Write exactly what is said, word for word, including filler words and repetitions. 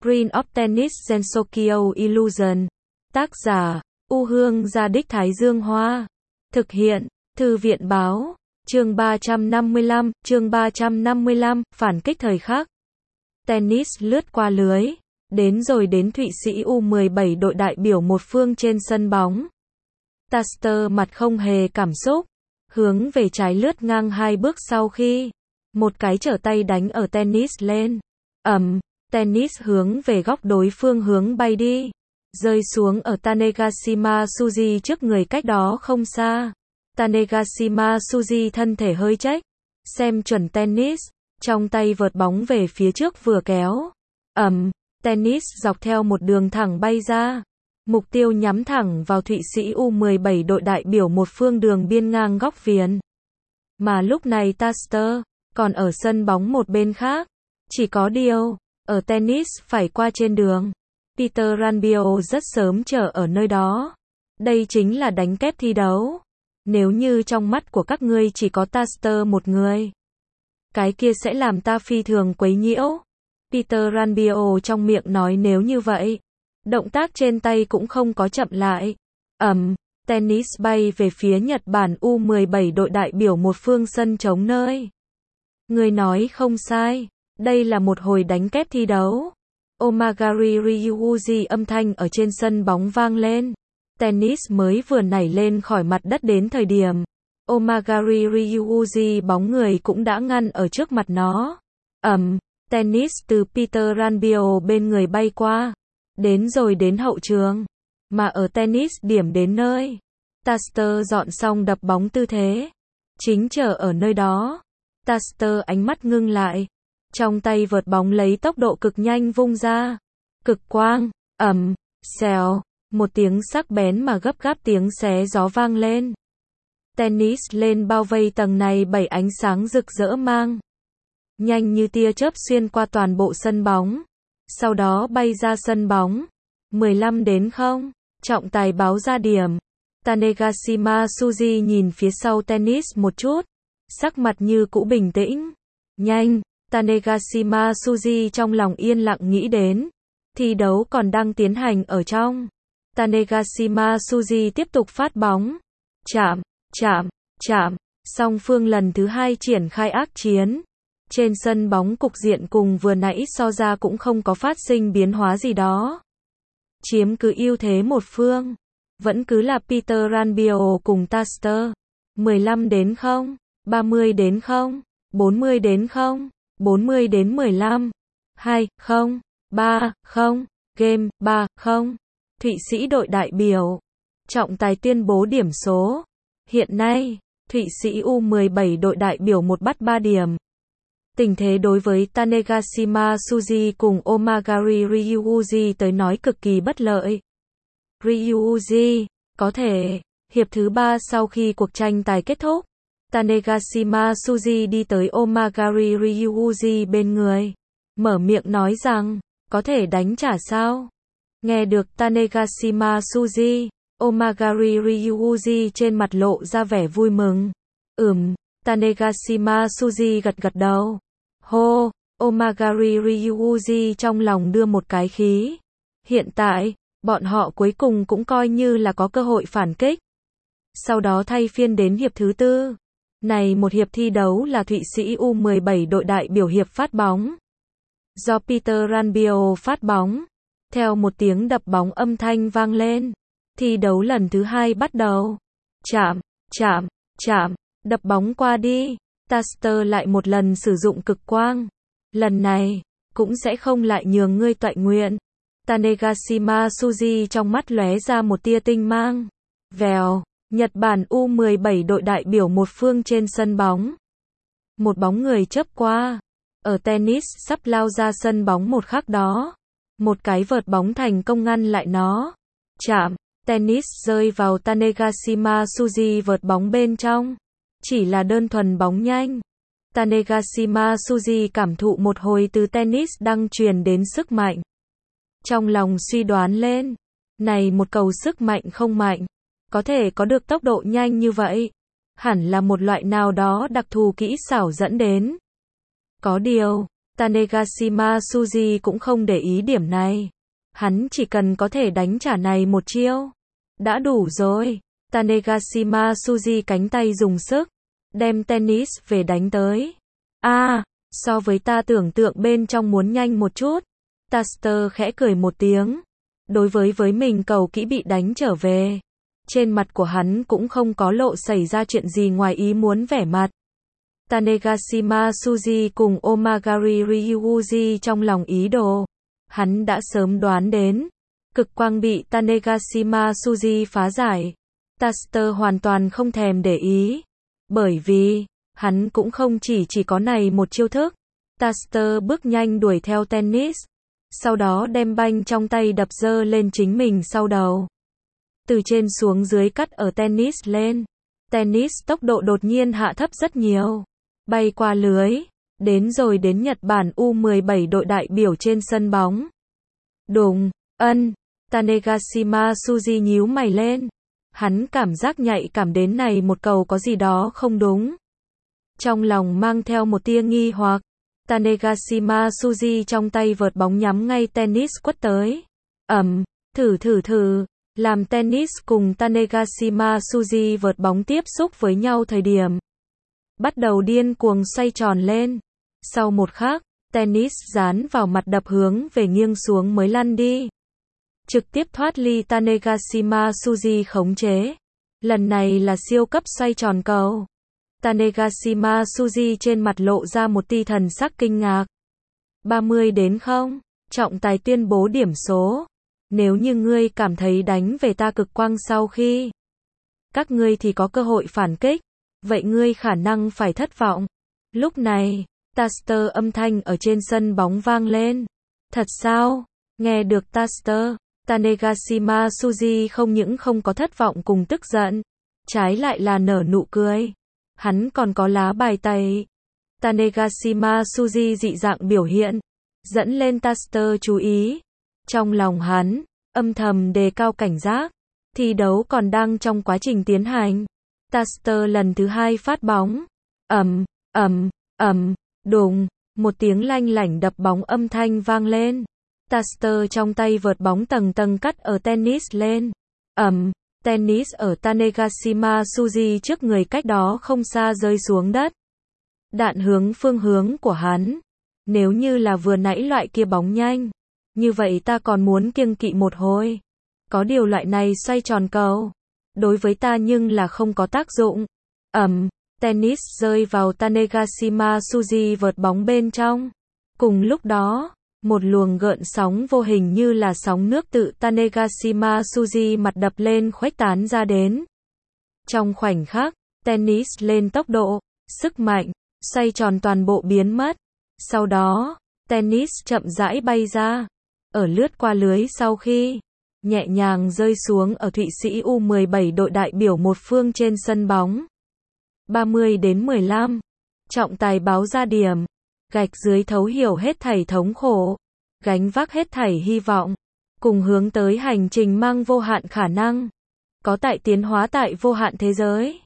Green of Tennis Gensokyo Illusion. Tác giả, U Hương Gia Đích Thái Dương Hoa. Thực hiện, Thư viện Báo. Chương ba trăm năm mươi lăm, chương ba trăm năm mươi lăm, phản kích thời khắc. Tennis lướt qua lưới. Đến rồi đến Thụy Sĩ U mười bảy đội đại biểu một phương trên sân bóng. Taster mặt không hề cảm xúc. Hướng về trái lướt ngang hai bước sau khi. Một cái trở tay đánh ở tennis lên. Ầm, tennis hướng về góc đối phương hướng bay đi. Rơi xuống ở Tanegashima Tsuji trước người cách đó không xa. Tanegashima Tsuji thân thể hơi chếch. Xem chuẩn tennis. Trong tay vợt bóng về phía trước vừa kéo. Ầm, tennis dọc theo một đường thẳng bay ra. Mục tiêu nhắm thẳng vào Thụy Sĩ U mười bảy đội đại biểu một phương đường biên ngang góc viền. Mà lúc này Taster còn ở sân bóng một bên khác. Chỉ có điều, ở tennis phải qua trên đường. Peter Ranbio rất sớm chờ ở nơi đó. Đây chính là đánh kép thi đấu. Nếu như trong mắt của các ngươi chỉ có Taster một người, cái kia sẽ làm ta phi thường quấy nhiễu. Peter Ranbio trong miệng nói nếu như vậy. Động tác trên tay cũng không có chậm lại. Ầm, tennis bay về phía Nhật Bản U mười bảy đội đại biểu một phương sân trống nơi. Người nói không sai, đây là một hồi đánh kép thi đấu. Omagari Ryuuji âm thanh ở trên sân bóng vang lên. Tennis mới vừa nảy lên khỏi mặt đất đến thời điểm. Omagari Ryuuji bóng người cũng đã ngăn ở trước mặt nó. Ầm, tennis từ Peter Ranbio bên người bay qua. Đến rồi đến hậu trường. Mà ở tennis điểm đến nơi. Taster dọn xong đập bóng tư thế. Chính chờ ở nơi đó. Taster ánh mắt ngưng lại. Trong tay vợt bóng lấy tốc độ cực nhanh vung ra. Cực quang, ầm, xèo. Một tiếng sắc bén mà gấp gáp tiếng xé gió vang lên. Tennis lên bao vây tầng này bảy ánh sáng rực rỡ mang. Nhanh như tia chớp xuyên qua toàn bộ sân bóng. Sau đó bay ra sân bóng. mười lăm đến không. Trọng tài báo ra điểm. Tanegashima Tsuji nhìn phía sau tennis một chút. Sắc mặt như cũ bình tĩnh. Nhanh. Tanegashima Tsuji trong lòng yên lặng nghĩ đến. Thi đấu còn đang tiến hành ở trong. Tanegashima Tsuji tiếp tục phát bóng. Chạm, chạm, chạm. Song phương lần thứ hai triển khai ác chiến. Trên sân bóng cục diện cùng vừa nãy so ra cũng không có phát sinh biến hóa gì đó. Chiếm cứ ưu thế một phương. Vẫn cứ là Peter Ranbio cùng Taster. mười lăm đến không, ba mươi đến không, bốn mươi đến không, bốn mươi đến mười lăm, hai, không, ba, không, game, ba, không. Thụy Sĩ đội đại biểu. Trọng tài tuyên bố điểm số. Hiện nay, Thụy Sĩ U mười bảy đội đại biểu một bắt ba điểm. Tình thế đối với Tanegashima Tsuji cùng Omagari Ryuuji tới nói cực kỳ bất lợi. Ryuuji, có thể, hiệp thứ ba sau khi cuộc tranh tài kết thúc, Tanegashima Tsuji đi tới Omagari Ryuuji bên người. Mở miệng nói rằng, có thể đánh trả sao? Nghe được Tanegashima Tsuji, Omagari Ryuuji trên mặt lộ ra vẻ vui mừng. Ừm, Tanegashima Tsuji gật gật đầu. Hô, Omagari Ryuuji trong lòng đưa một cái khí. Hiện tại, bọn họ cuối cùng cũng coi như là có cơ hội phản kích. Sau đó thay phiên đến hiệp thứ tư. Này một hiệp thi đấu là Thụy Sĩ U mười bảy đội đại biểu hiệp phát bóng. Do Peter Ranbio phát bóng. Theo một tiếng đập bóng âm thanh vang lên. Thi đấu lần thứ hai bắt đầu. Chạm, chạm, chạm, đập bóng qua đi. Taster lại một lần sử dụng cực quang. Lần này, cũng sẽ không lại nhường ngươi toại nguyện. Tanegashima Tsuji trong mắt lóe ra một tia tinh mang. Vèo, Nhật Bản U mười bảy đội đại biểu một phương trên sân bóng. Một bóng người chớp qua. Ở tennis sắp lao ra sân bóng một khắc đó. Một cái vợt bóng thành công ngăn lại nó. Chạm, tennis rơi vào Tanegashima Tsuji vợt bóng bên trong. Chỉ là đơn thuần bóng nhanh. Tanegashima Tsuji cảm thụ một hồi từ tennis đang truyền đến sức mạnh. Trong lòng suy đoán lên. Này một cầu sức mạnh không mạnh. Có thể có được tốc độ nhanh như vậy. Hẳn là một loại nào đó đặc thù kỹ xảo dẫn đến. Có điều, Tanegashima Tsuji cũng không để ý điểm này. Hắn chỉ cần có thể đánh trả này một chiêu. Đã đủ rồi. Tanegashima Tsuji cánh tay dùng sức. Đem tennis về đánh tới. a à, so với ta tưởng tượng bên trong muốn nhanh một chút. Taster khẽ cười một tiếng. Đối với với mình cầu kỹ bị đánh trở về. Trên mặt của hắn cũng không có lộ xảy ra chuyện gì ngoài ý muốn vẻ mặt. Tanegashima Tsuji cùng Omagari Ryuji trong lòng ý đồ. Hắn đã sớm đoán đến. Cực quang bị Tanegashima Tsuji phá giải. Taster hoàn toàn không thèm để ý. Bởi vì, hắn cũng không chỉ chỉ có này một chiêu thức. Taster bước nhanh đuổi theo tennis. Sau đó đem banh trong tay đập dơ lên chính mình sau đầu. Từ trên xuống dưới cắt ở tennis lên. Tennis tốc độ đột nhiên hạ thấp rất nhiều. Bay qua lưới. Đến rồi đến Nhật Bản U mười bảy đội đại biểu trên sân bóng. Đùng, ân. Tanegashima Tsuji nhíu mày lên. Hắn cảm giác nhạy cảm đến này một cầu có gì đó không đúng. Trong lòng mang theo một tia nghi hoặc. Tanegashima Tsuji trong tay vợt bóng nhắm ngay tennis quất tới. Ầm, thử thử thử. Làm tennis cùng Tanegashima Tsuji vợt bóng tiếp xúc với nhau thời điểm. Bắt đầu điên cuồng xoay tròn lên. Sau một khắc, tennis dán vào mặt đập hướng về nghiêng xuống mới lăn đi. Trực tiếp thoát ly Tanegashima Tsuji khống chế. Lần này là siêu cấp xoay tròn cầu. Tanegashima Tsuji trên mặt lộ ra một tia thần sắc kinh ngạc. ba mươi đến không. Trọng tài tuyên bố điểm số. Nếu như ngươi cảm thấy đánh về ta cực quang sau khi các ngươi thì có cơ hội phản kích. Vậy ngươi khả năng phải thất vọng. Lúc này, Taster âm thanh ở trên sân bóng vang lên. Thật sao? Nghe được Taster, Tanegashima Tsuji không những không có thất vọng cùng tức giận. Trái lại là nở nụ cười. Hắn còn có lá bài tẩy. Tanegashima Tsuji dị dạng biểu hiện. Dẫn lên Taster chú ý. Trong lòng hắn, âm thầm đề cao cảnh giác. Thi đấu còn đang trong quá trình tiến hành. Taster lần thứ hai phát bóng. Ầm, ầm, ầm, đùng, một tiếng lanh lảnh đập bóng âm thanh vang lên. Taster trong tay vợt bóng tầng tầng cắt ở tennis lên. Ầm, tennis ở Tanegashima Tsuji trước người cách đó không xa rơi xuống đất. Đạn hướng phương hướng của hắn. Nếu như là vừa nãy loại kia bóng nhanh, như vậy ta còn muốn kiêng kỵ một hồi. Có điều loại này xoay tròn cầu, đối với ta nhưng là không có tác dụng. Ầm, tennis rơi vào Tanegashima Tsuji vợt bóng bên trong. Cùng lúc đó, một luồng gợn sóng vô hình như là sóng nước tự Tanegashima Tsuji mặt đập lên khuếch tán ra đến. Trong khoảnh khắc, tennis lên tốc độ, sức mạnh, xoay tròn toàn bộ biến mất. Sau đó, tennis chậm rãi bay ra, ở lướt qua lưới sau khi nhẹ nhàng rơi xuống ở Thụy Sĩ U mười bảy đội đại biểu một phương trên sân bóng. ba mươi đến mười lăm. Trọng tài báo ra điểm. Gạch dưới thấu hiểu hết thảy thống khổ. Gánh vác hết thảy hy vọng. Cùng hướng tới hành trình mang vô hạn khả năng. Có tại tiến hóa tại vô hạn thế giới.